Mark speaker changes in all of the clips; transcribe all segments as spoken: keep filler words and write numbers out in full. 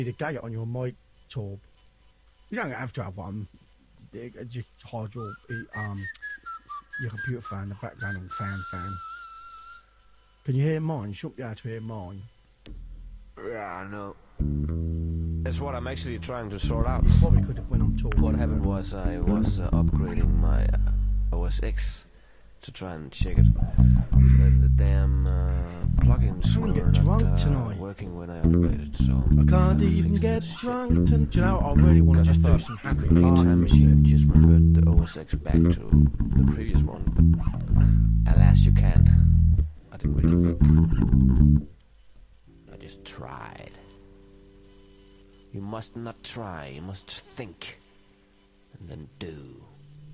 Speaker 1: a gate on your mic, Torb. You don't have to have one. Just hide your um your computer fan, the background on fan fan. Can you hear mine? You shouldn't be able to hear mine.
Speaker 2: Yeah, I know. That's what I'm actually trying to sort out.
Speaker 1: Probably could have when I'm talking.
Speaker 2: What happened was I was uh, upgrading my uh, O S X to try and check it. And the damn uh, plugins
Speaker 1: I'm
Speaker 2: were
Speaker 1: gonna get drunk
Speaker 2: not uh,
Speaker 1: tonight.
Speaker 2: working when I upgraded, so
Speaker 1: I
Speaker 2: I'm trying
Speaker 1: can't
Speaker 2: to
Speaker 1: even
Speaker 2: fix
Speaker 1: get
Speaker 2: this
Speaker 1: drunk.
Speaker 2: shit.
Speaker 1: To, do you know, I really want to
Speaker 2: Because
Speaker 1: just
Speaker 2: I
Speaker 1: do
Speaker 2: thought
Speaker 1: some
Speaker 2: I
Speaker 1: happy
Speaker 2: could make a
Speaker 1: party
Speaker 2: time
Speaker 1: music.
Speaker 2: machine just revert the O S X back to the previous one, but alas, you can't. I didn't really think. I just tried. You must not try, you must think, and then do.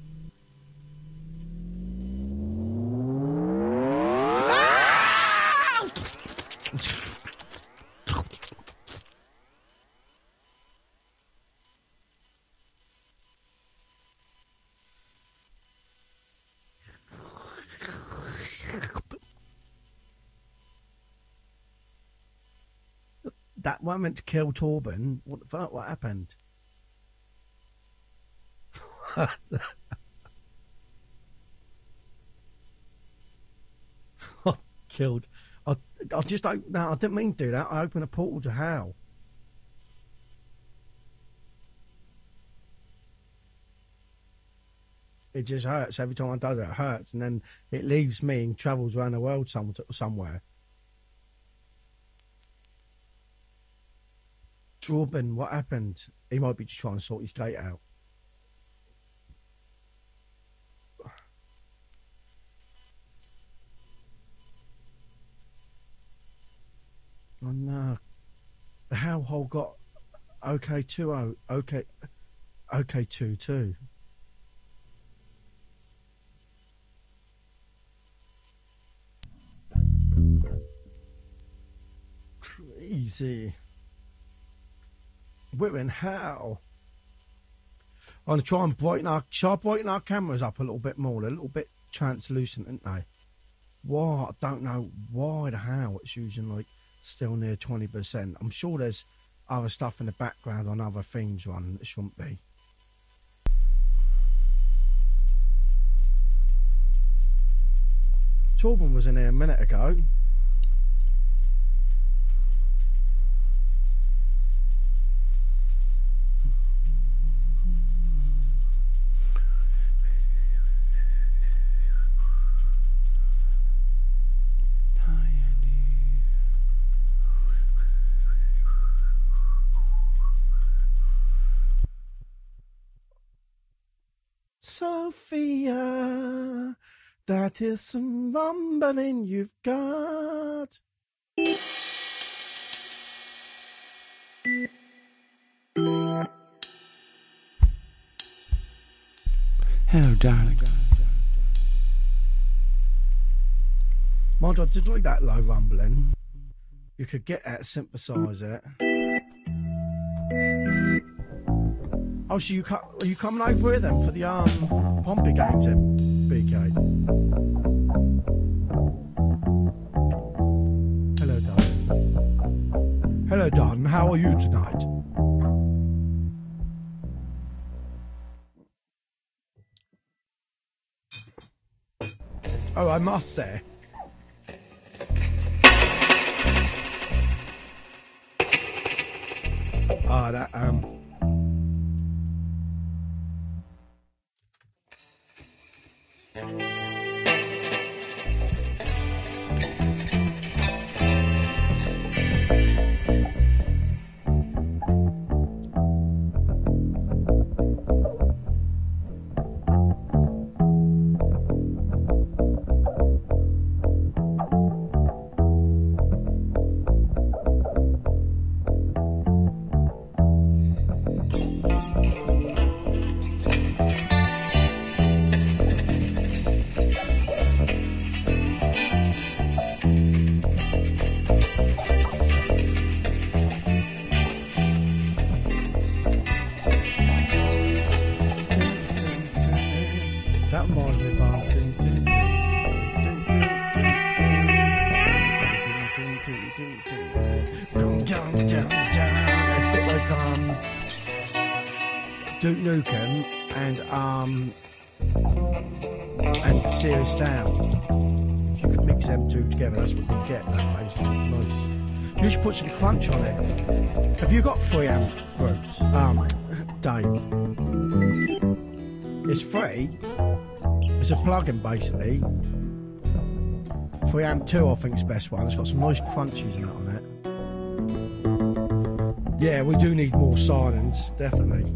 Speaker 1: That one meant to kill Torben. What the fuck? What happened? I killed. I, I just opened. No, I didn't mean to do that. I opened a portal to hell. It just hurts every time I do it. It hurts, and then it leaves me and travels around the world some, somewhere. Torben, what happened? He might be just trying to sort his gate out. Oh no. The hellhole got OK two oh, OK, OK two two. Crazy. We're in hell. I'm going to try and brighten our... Shall I brighten our cameras up a little bit more? They're a little bit translucent, aren't they? Why? I don't know why the hell it's using, like, still near twenty percent. I'm sure there's other stuff in the background on other themes running that shouldn't be. Torben was in here a minute ago. Sophia, that is some rumbling you've got.
Speaker 3: Hello, darling.
Speaker 1: Mind you, I did like that low rumbling. You could get that, synthesize it. Oh, so you co are you coming over here then for the um Pompey games then, B K? Hello, darling. Hello, darling. How are you tonight? Oh, I must say. Ah, that um. That reminds me of um, dun, dun, dun, dun, dun, dun, dun, dun, dun, dun, dun, dun, dun, dun, dun, dun. That's a bit Duke Nukem and um and Serious Sam. If you could mix them two together, that's what you get. That basically, it's nice. You should put some crunch on it. Have you got three amp Bruce? Um, Dave. It's free. It's a plug-in basically. three amp two, I think, is the best one. It's got some nice crunchies and that on it. Yeah, we do need more silence, definitely.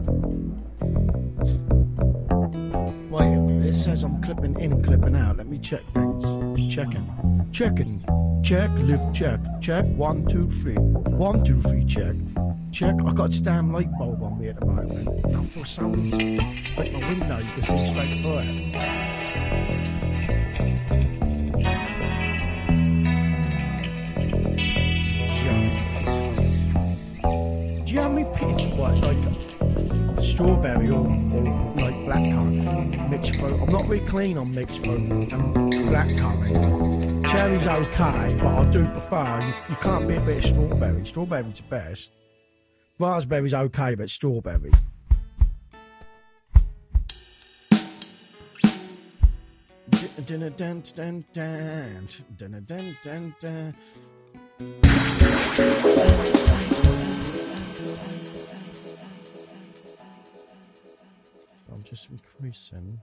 Speaker 1: Wait, it says I'm clipping in and clipping out. Let me check things. Just checking. Checking. Check, lift, check. Check. One, two, three. One, two, three, check. Check. I got a damn light bulb on me at the moment. And I feel so easy. Like my window, you can see straight through it. Do you have any pits, what, like strawberry or, or like blackcurrant mixed fruit? I'm not really clean on mixed fruit and blackcurrant. Cherry's okay, but I do prefer, you, you can't be a bit of strawberry. Strawberry's the best. Raspberry's okay, but strawberry. Dun dun dun dun dun dun dun dun. I'm just increasing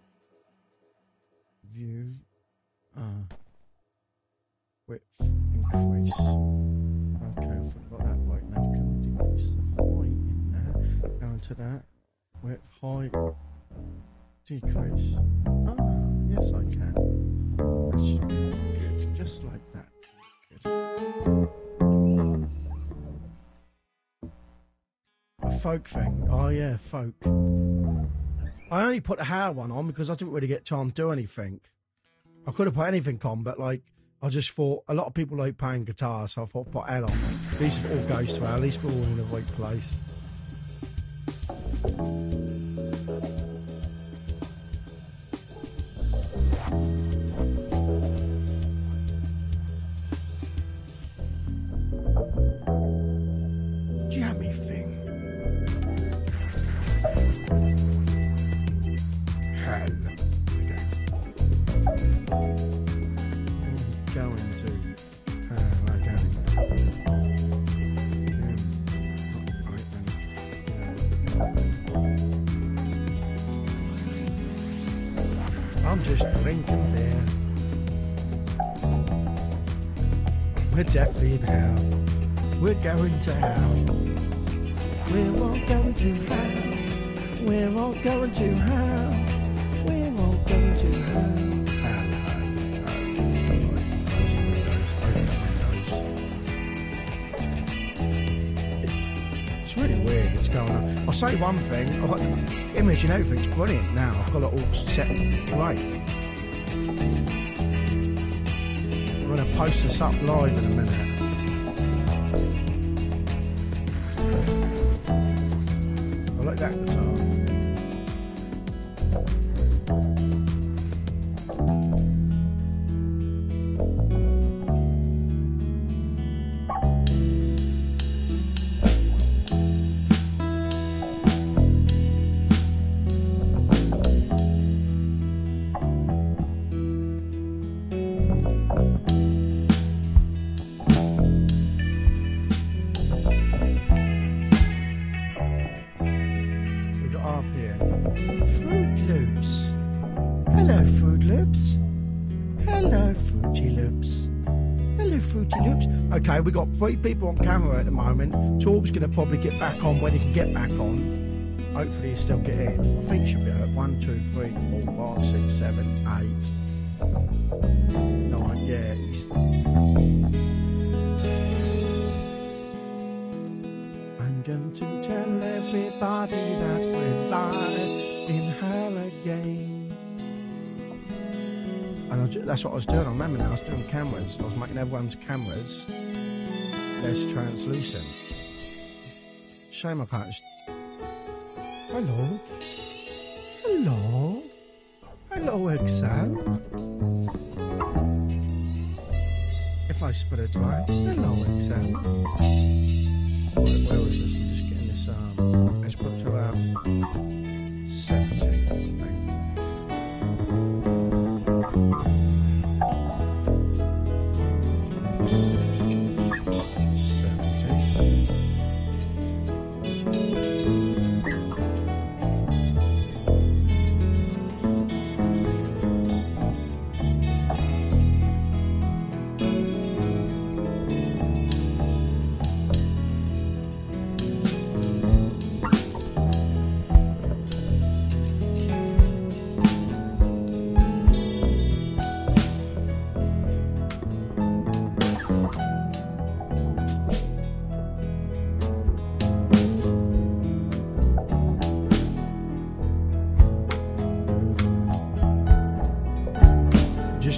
Speaker 1: view uh, width increase. Okay, I forgot that right now. Can we decrease the height in there? Go into that width height decrease. Ah, yes I can. That should be good, just like that. Good. A folk thing. Oh yeah, folk. I only put the hair one on because I didn't really get time to do anything. I could have put anything on, but like I just thought a lot of people like playing guitar, so I thought put L on. At least it all goes to her. At least we're all in the right place. Jammy thing. Hell. Okay. Going to. Uh, okay. Um, right then. Yeah. I'm just drinking there. We're definitely in hell. We're going to hell. We're all going to hell. We're all going to hell. We're all going to hell. Hell, hell, hell. Close the windows, open the windows. It's really weird, it's going on. I'll say one thing, I've got the image and everything's brilliant now. I've got it all set great. I'm going to post this up live in a minute. I like that guitar. Okay, we got three people on camera at the moment. Torb's going to probably get back on when he can get back on. Hopefully he'll still get in. I think he should be at one, two, three, four, five, six, seven, eight, nine. Yeah, he's... I'm going to tell everybody that we're live in hell again. And I ju- that's what I was doing. I remember now, I was doing cameras. I was making everyone's cameras less translucent. Shame I can't just... Hello? Hello? Hello, Exam. If I spit it right. Hello, Exam. Where, where is this? I'm just getting this... Um, let's put to... Um,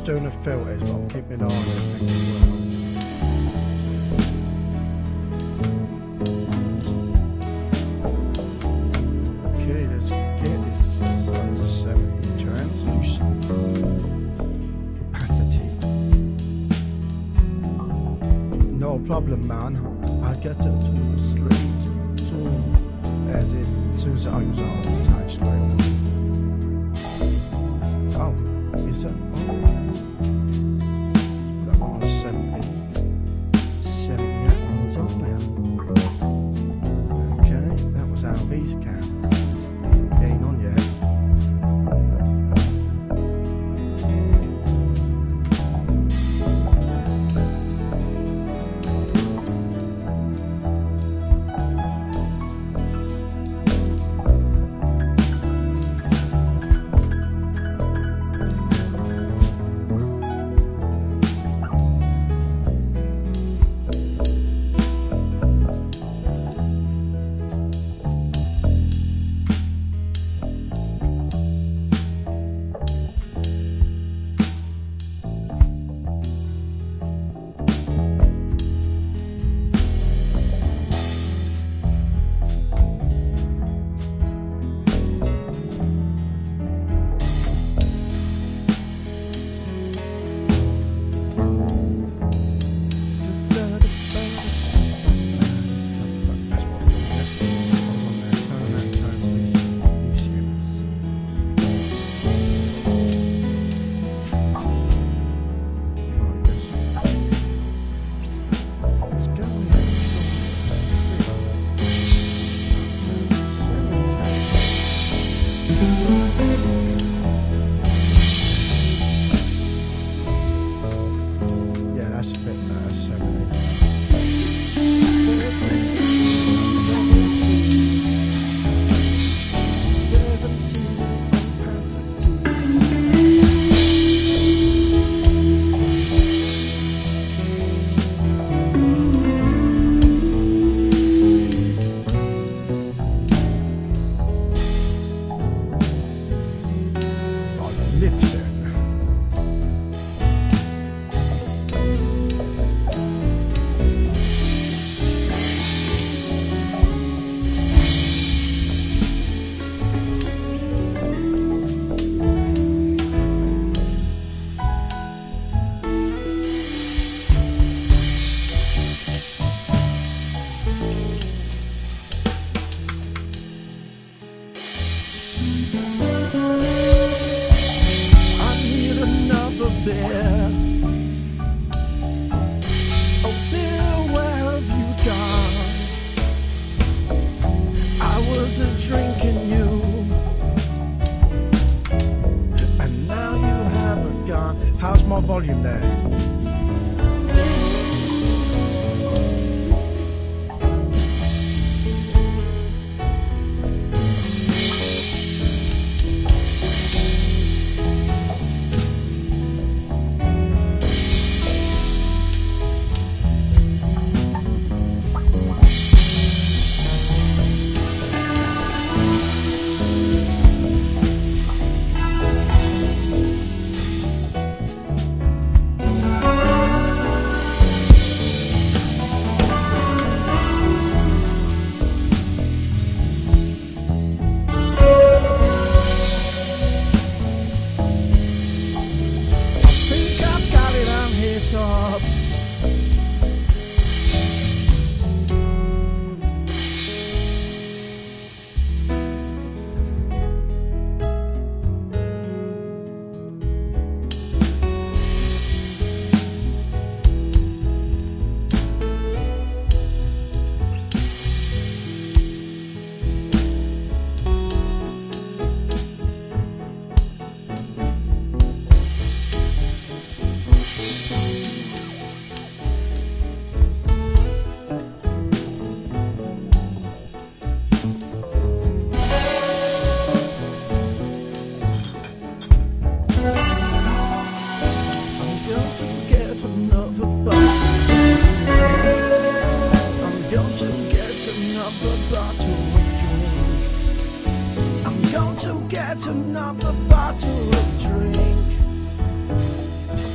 Speaker 1: doing the filters, but I'm keeping an eye on everything as well. Okay, let's get this up to seventy translucent capacity. No problem, man. I get it to straight zoom as it as soon as it opens up, I'll attach straight on. Oh, is that? Oh. Put that one on seventy. seventy, that was on there. Okay, that was our V's cam. Ain't on yet. Volume there. Top. Another bottle of drink.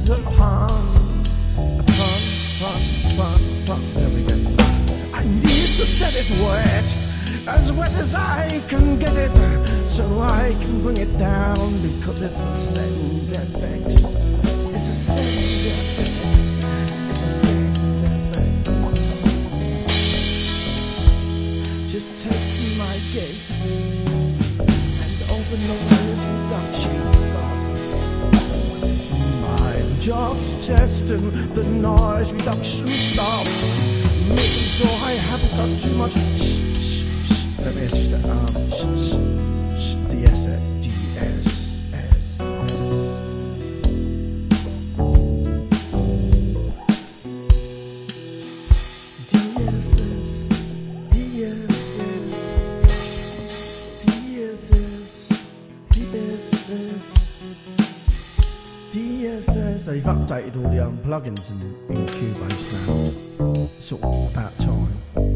Speaker 1: is a pun, a pun, pun, pun, pun. There we go. I need to set it wet, as wet as I can get it, so I can bring it down, because it's a send effects. It's a send effects. It's a send effects. Just test my gate and all the noise reduction stuff. My job's testing the noise reduction stuff, making sure I haven't got too much. Let me just um sh, sh, sh, D S D S S S. D S S D S S D S S D S S D S S. They've updated all the um, plugins in, in Cubase now. Sort of about time.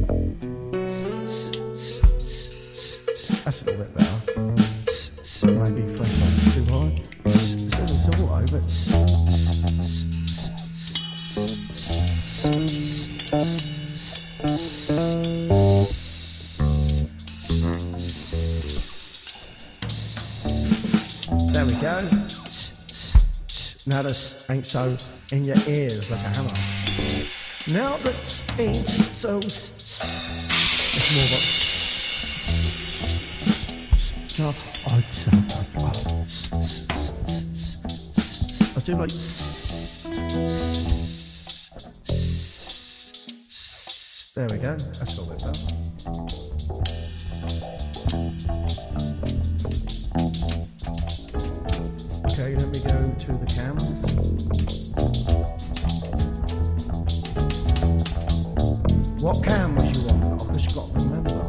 Speaker 1: That's a little bit better. Maybe fresh up too high. It's auto, but there we go. Now this ain't so in your ears like a hammer. Now this ain't so. It's more like. No, I, I, I, I do like. There we go. That's all it does. Okay, let me go to the cams. What cam was you on? I've just got to remember.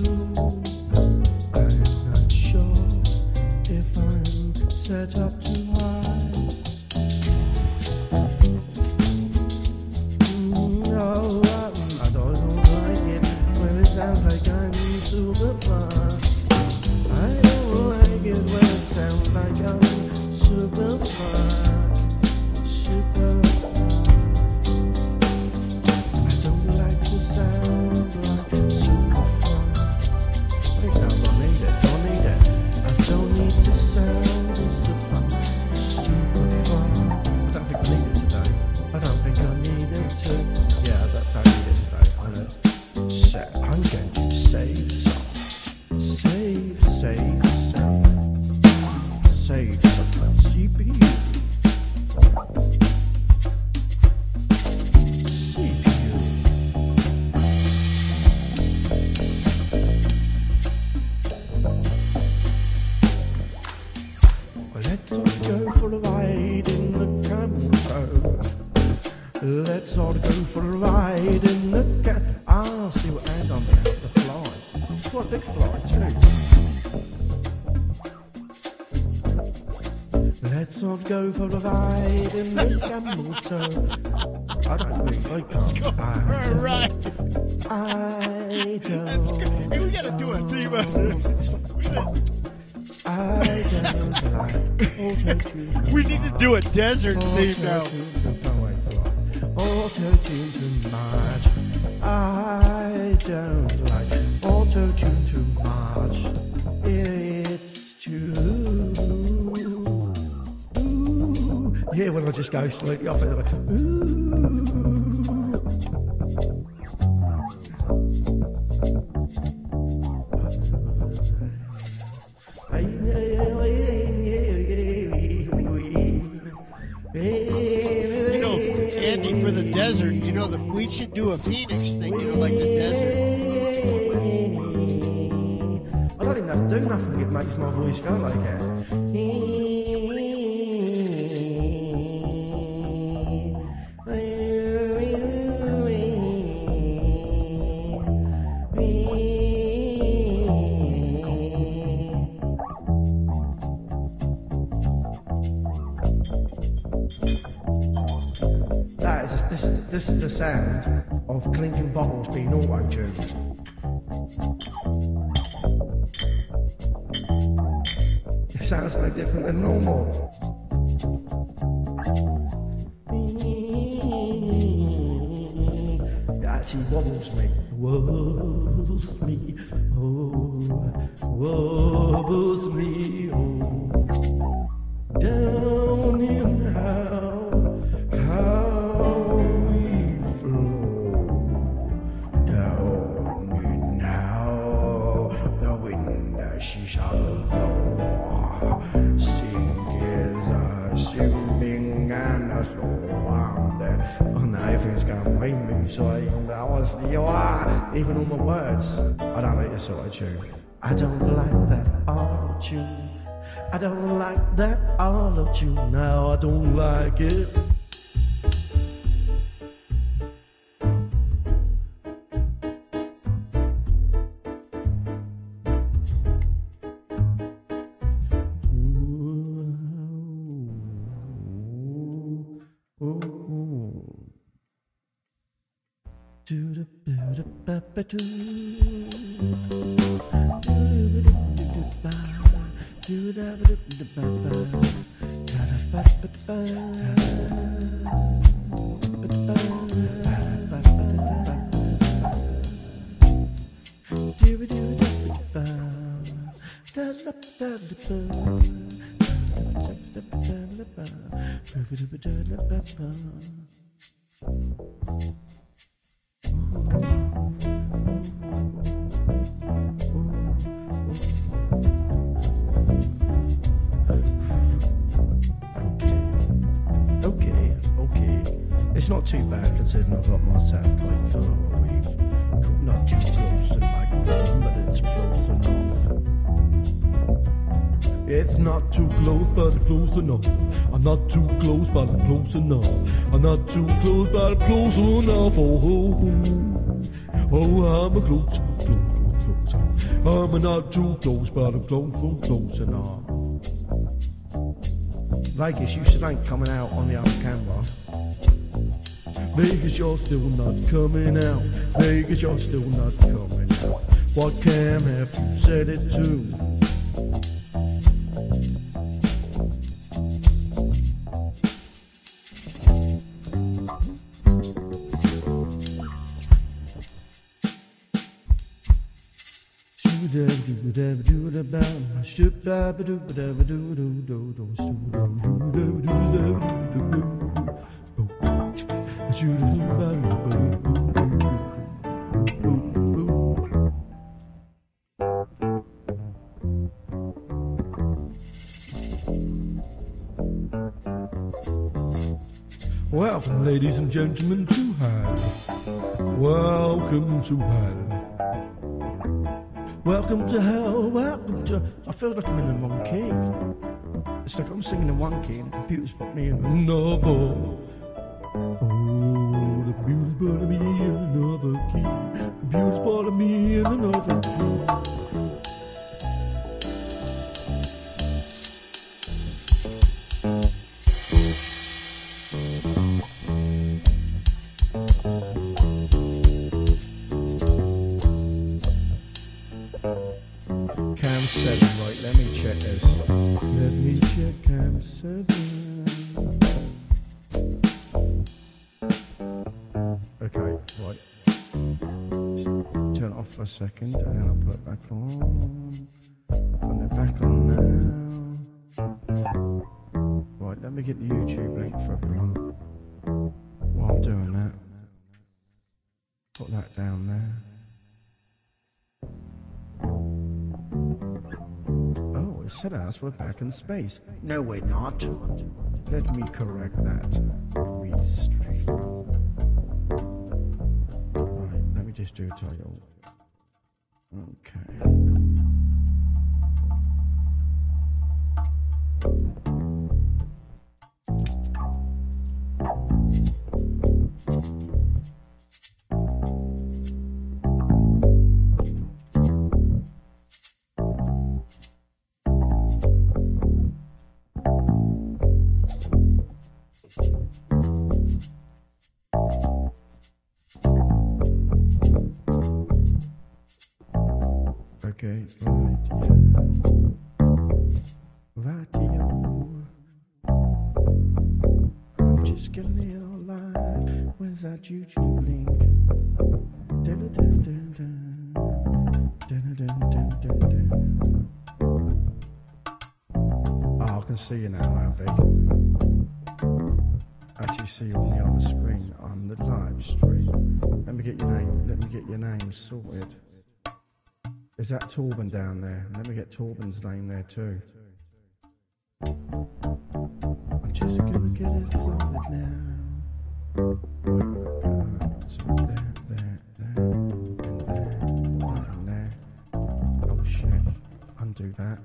Speaker 1: Set up to Let's all go for a ride in the car. Ah, see what hand I'm going to fly. It's quite a big fly too. Let's all go for a ride in the camel toe. I don't think I can't.
Speaker 4: All right.
Speaker 1: I don't.
Speaker 4: That's good. Hey, we gotta do a theme of this.
Speaker 1: I don't like auto-tune.
Speaker 4: We need to do a desert theme now.
Speaker 1: Auto-tune too much. I don't like auto-tune too much. It's too. Ooh. Yeah, when I just go slightly off it. Like, ooh.
Speaker 4: You know, Andy, for the desert, you know, the, we should do a Phoenix thing, you know, like the desert.
Speaker 1: I don't even have to do nothing, it makes my voice go like that. That is a, this is this is the sound of clinking bottles being auto-tuned. It sounds no different than normal. It actually wobbles me. Wobbles me. Oh, wobbles me. Oh, down in how, how we flow. Down in how the wind she's blow. Sing is a singing and a slow on there. Oh no, everything's going way me, so I that was the ah, even all my words. I don't like this sort of tune. I don't like that auto tune. I don't like that auto tune. No, I don't like it. Do the do the ba do. Do da ba da ba ba. Da da ba ba ba. Do do do ba. Da da da da ba. Okay, okay. It's not too bad considering I've got my sound quite far away. Not too close to the microphone, but it's close enough. It's not too close, but it's close enough. I'm not too close, but I'm close enough. I'm not too close, but I'm close enough. Oh, oh, oh, oh I'm a close, close, close, close. I'm not too close, but I'm close, close, close enough. Vegas, you still ain't coming out on the other camera. Vegas, you're still not coming out. Vegas, you're still not coming out. What cam have you said it to? Welcome, ladies and gentlemen, to hell. Welcome to hell. Welcome to hell. Welcome to. I feel like I'm in the wrong key. It's like I'm singing in one key and the computer's put me in another. Oh. Computer's putting me in another key. Computer's putting me in another key. Cam seven, right, let me check this. Let me check cam seven. Okay, right. Turn it off for a second and then I'll put it back on. Put it back on now. Right, let me get the YouTube link for everyone. While I'm doing that, put that down there. It said us we're back in space. No, we're not. Let me correct that. Restream. Right, let me just do a title. Okay. Okay, right, yeah. Right, I'm just getting it all live. Where's that YouTube link? Dun, dun, dun, dun. Dun, dun, dun, dun, dun. Oh, I can see you now, Abby. Actually see you on the other screen on the live stream. Let me get your name. Let me get your name sorted. Is that Torben down there? Let me get Torben's name there too. I'm just gonna get it sorted now. So there, there, there, and there, that and there. Oh shit, undo that.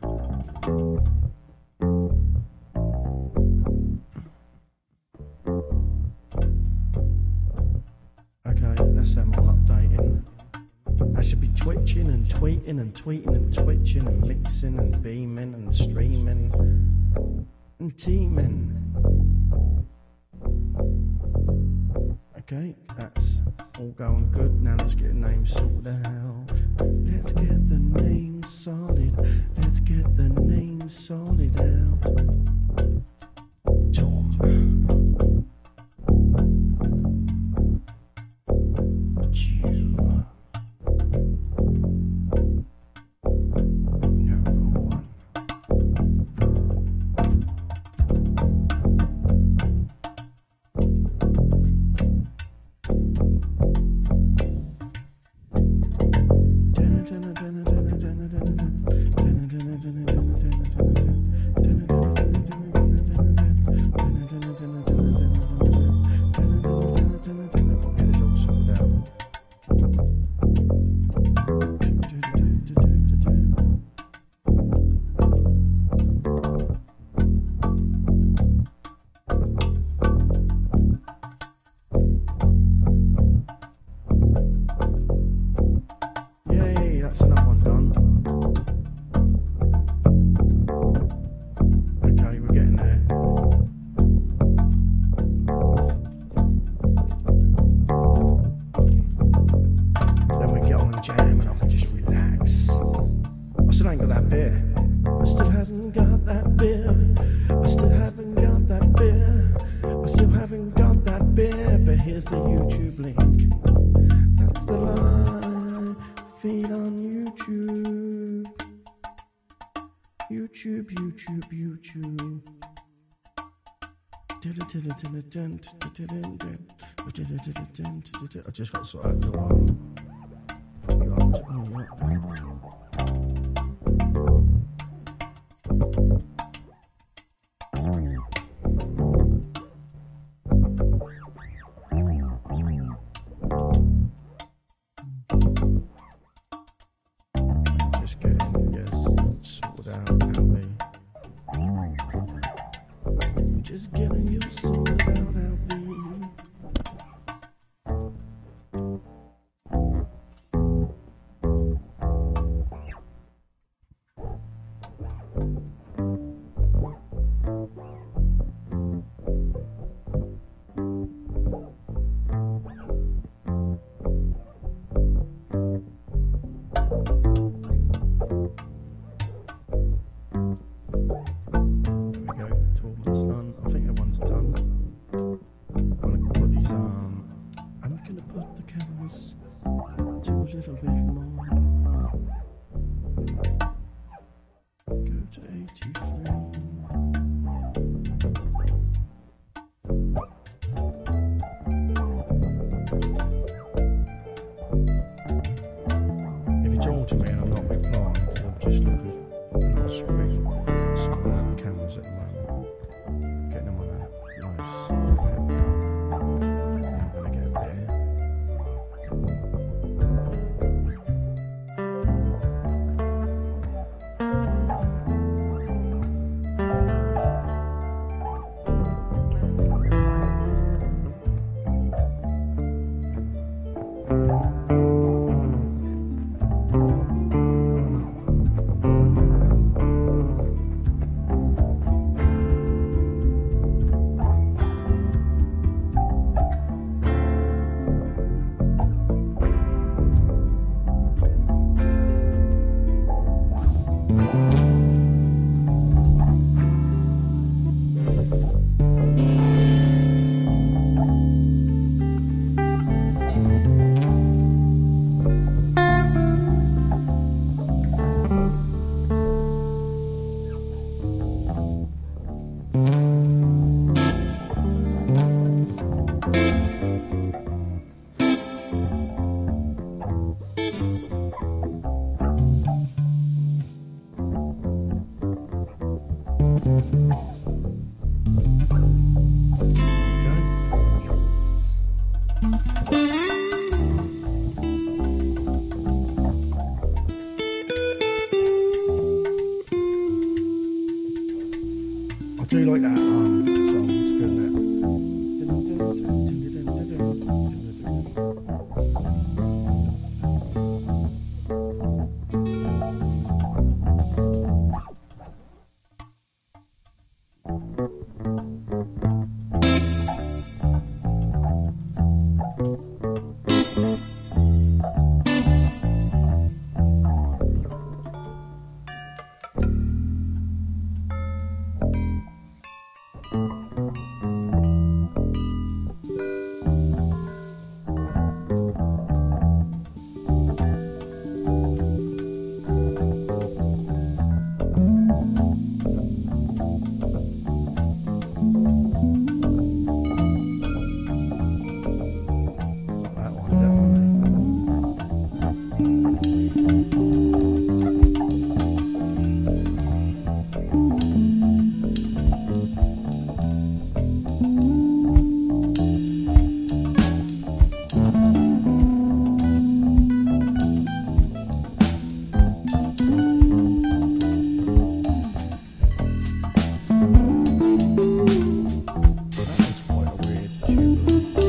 Speaker 1: Okay, that's them all updating. I should be twitching and tweeting and tweeting and twitching and mixing and beaming and streaming and teaming. Okay, that's all going good. Now let's get a name sorted out. Let's get the name sorted. Let's get the name sorted out. Tom. You. I just got to sort out the one. You up to oh, what? Just getting yes sorted out now, me. Just getting you sorted out, L V. I do like that um, song, it's good, isn't that one, definitely. That was quite a weird tune.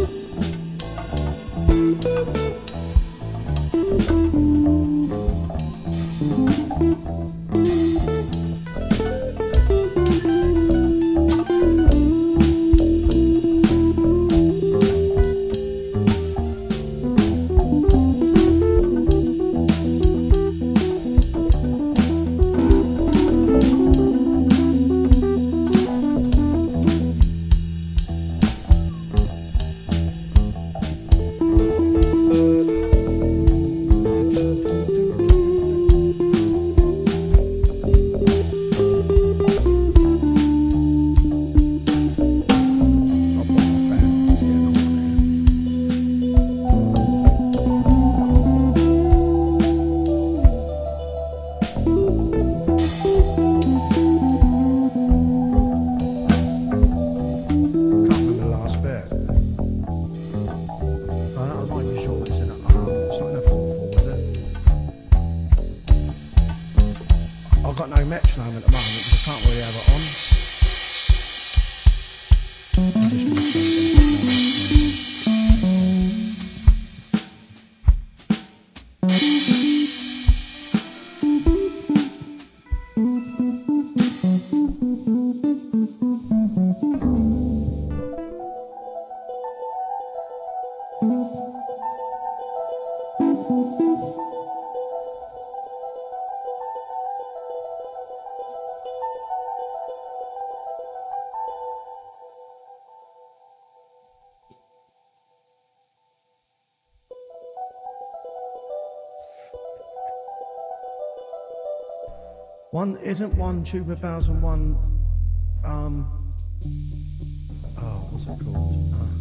Speaker 1: I've got no metronome at the moment because I can't really have it on. I'm just gonna try and get One isn't one tuba bells and one um oh what's it called? Uh,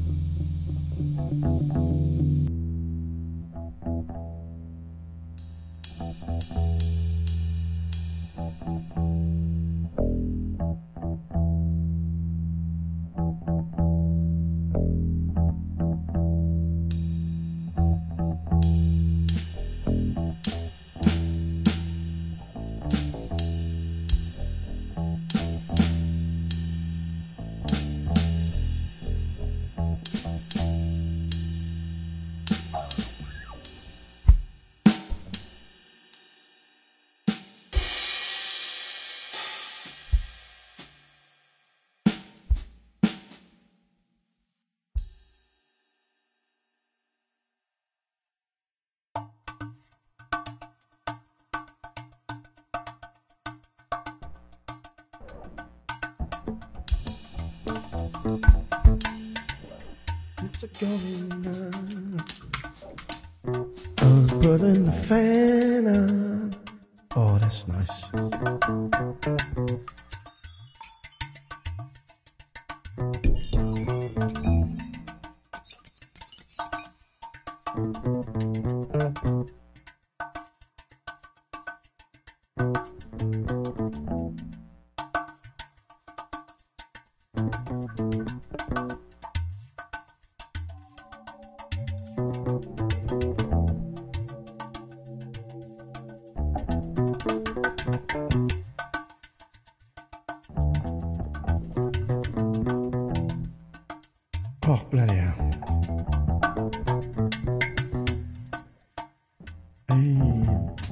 Speaker 1: It's a going on. I was putting the fan on. Oh, that's nice.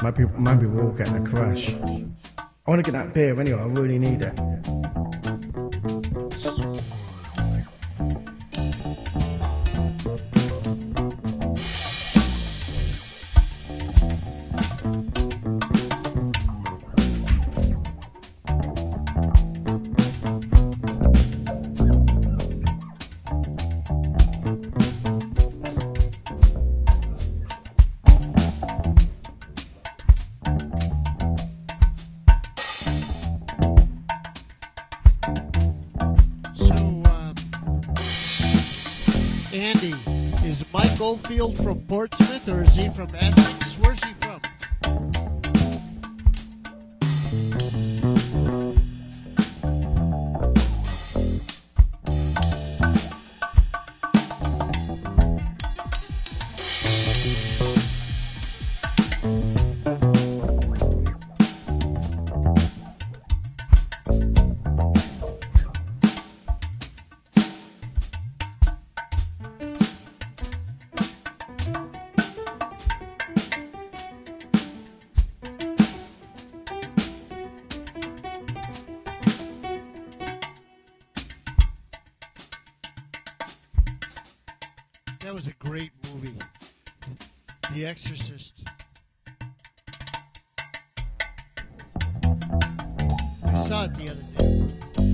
Speaker 1: Maybe, maybe we're all getting a crash. I want to get that beer anyway, I really need it.
Speaker 4: Goldfield from Portsmouth, or is he from Essex? Where's he from? That was a great movie, The Exorcist. I saw it the other day.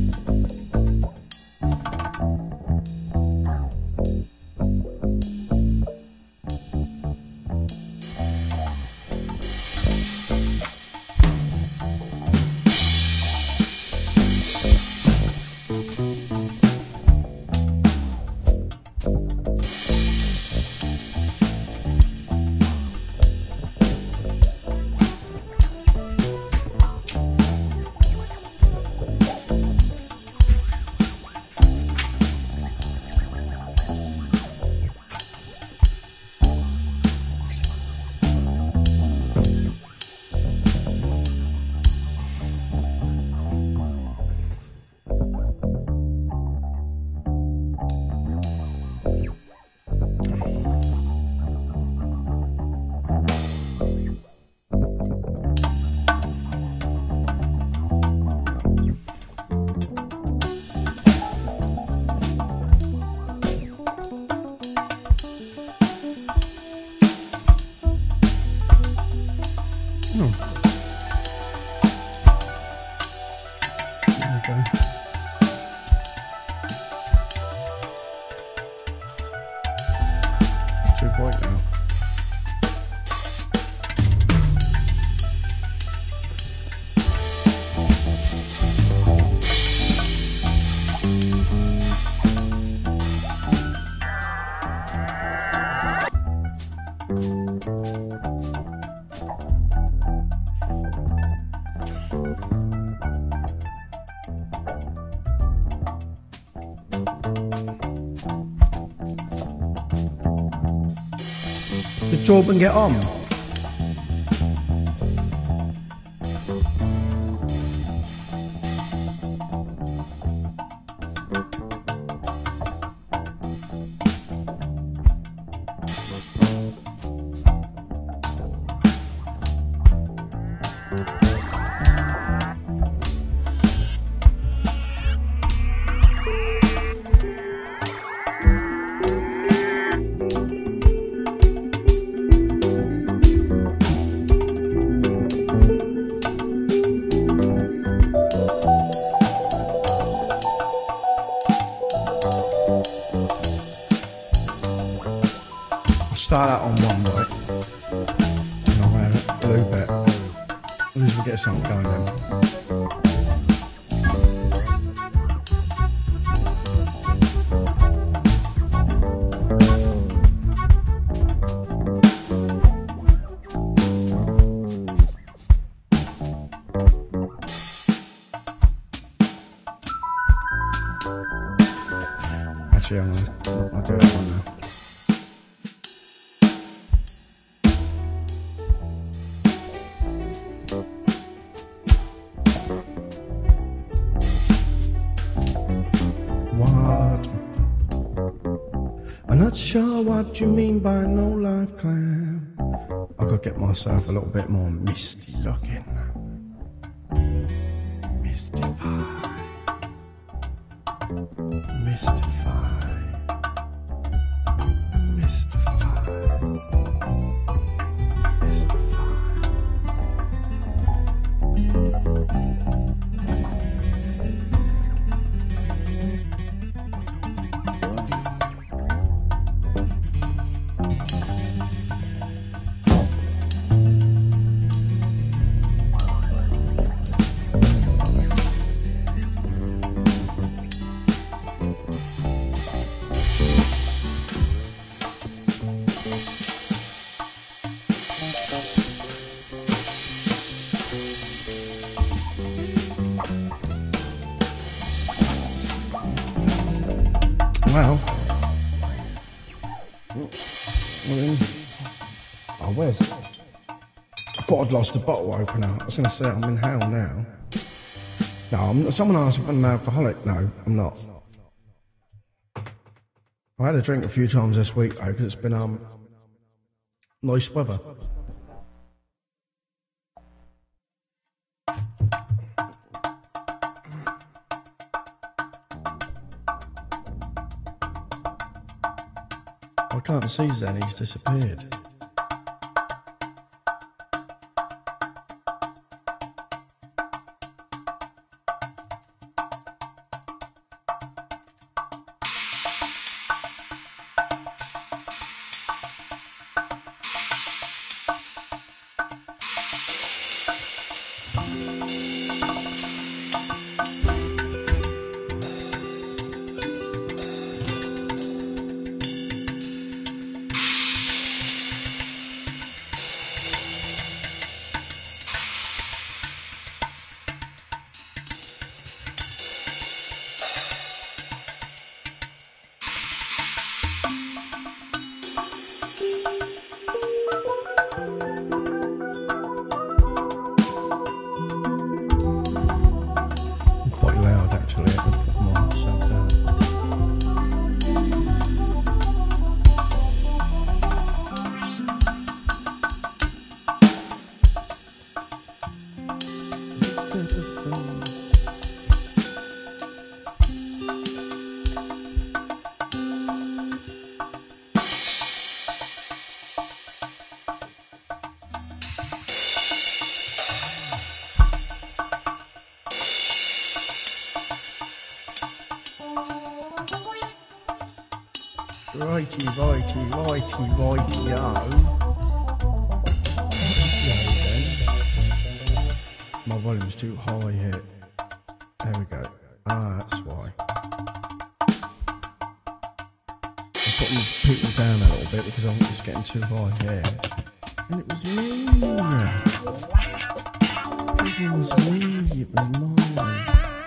Speaker 1: Did Jordan get on? Start out on one, right? And I'll add a loop it. As soon as we get something going then. Actually, I'm gonna, I'll do that one now. I'm not sure what you mean by no life clam. I could get myself a little bit more misty looking. Mystify. Mystify. Mystify. Mystify. Well, I mean, oh, where's? I thought I'd lost the bottle opener. I was going to say I'm in hell now. No, I'm not. Someone asked if I'm an alcoholic. No, I'm not. I had a drink a few times this week though, because it's been um nice weather. I can't see Zen, he's disappeared. Righty, righty, righty, righty-o. My volume's too high here. There we go. Ah, that's why. I'm putting people down a little bit because I'm just getting too high here. And it was me. It was me. It was mine.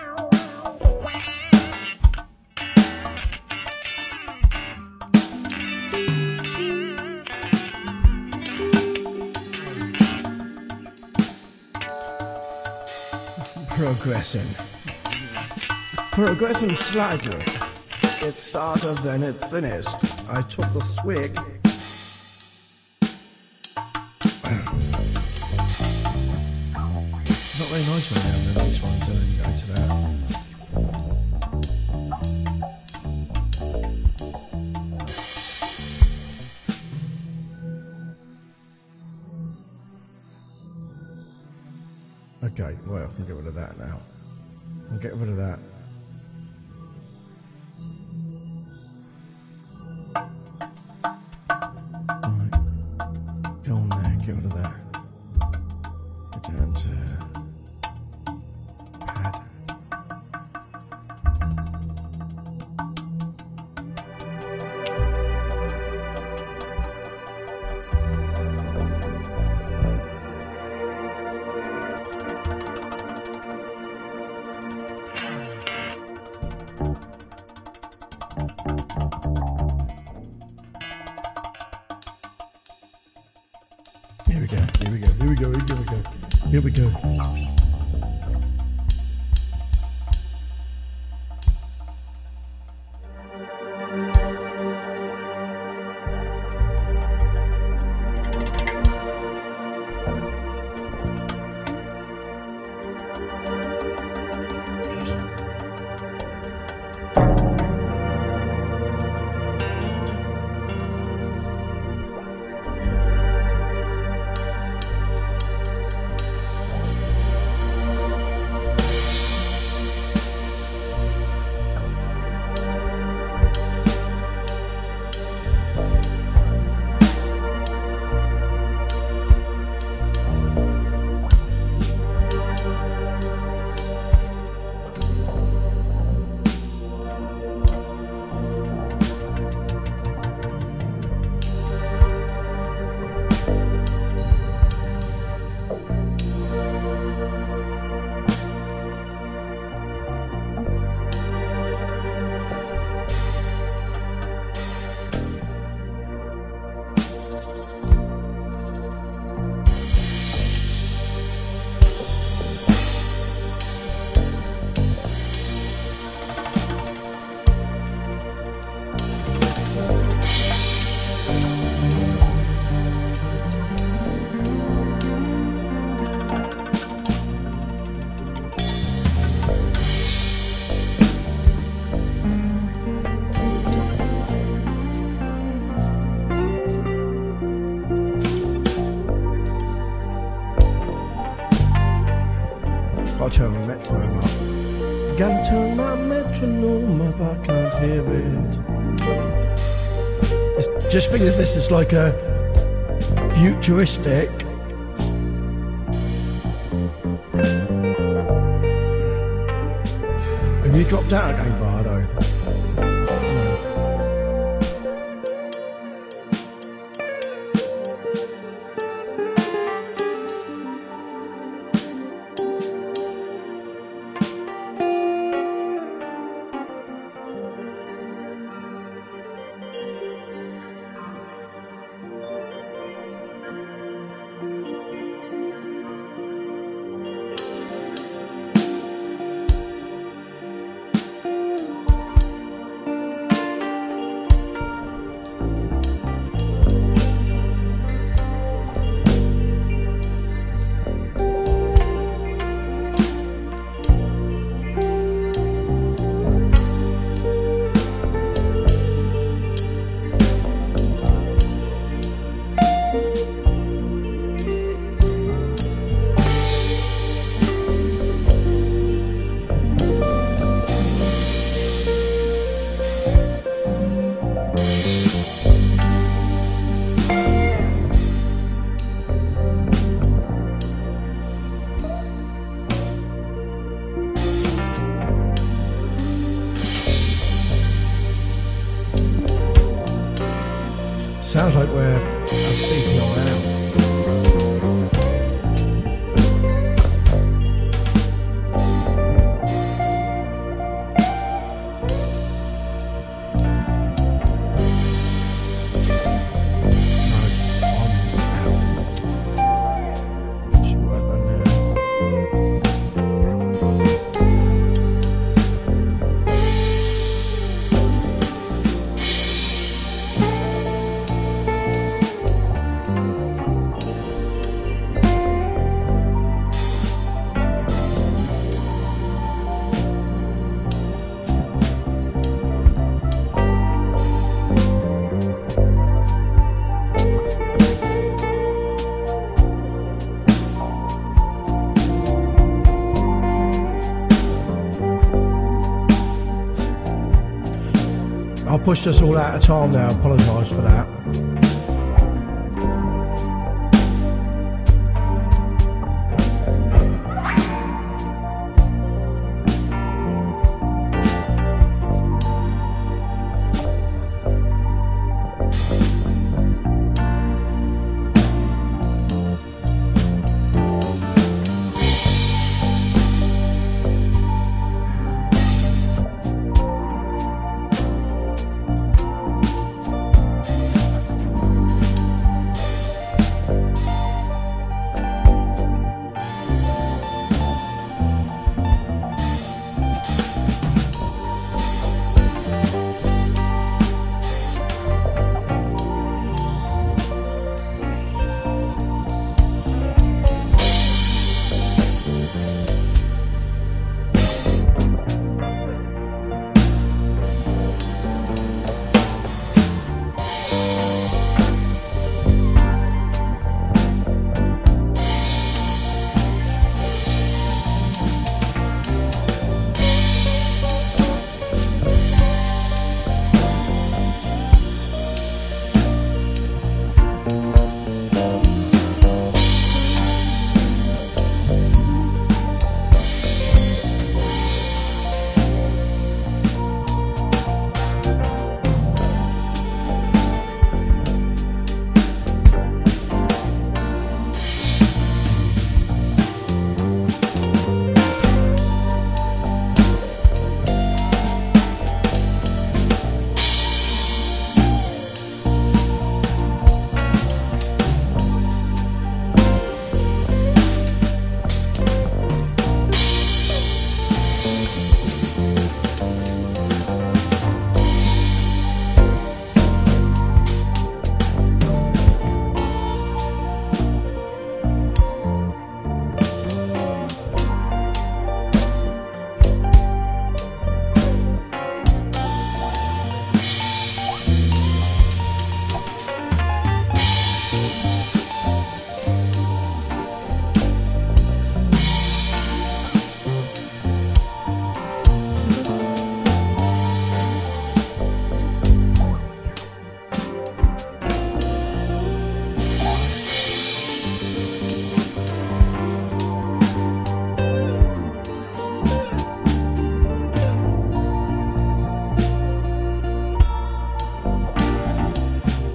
Speaker 1: Progressing. Progressing slightly. It started, then it finished. I took the swig. It's not very nice when you're on the nice ones and then you go to that. Okay, well, I can get rid of that now. I'll get rid of that. Right. Go on there, get rid of that. Go down to pad. Here we go, here we go, here we go, here we go, here we go. got to turn my metronome up. Gotta turn my metronome up, I can't hear it. It's, just think of this as like a futuristic. Have you dropped out again, Bardo? Sounds like we're uh, speaking around. I pushed us all out of time there, I apologise for that.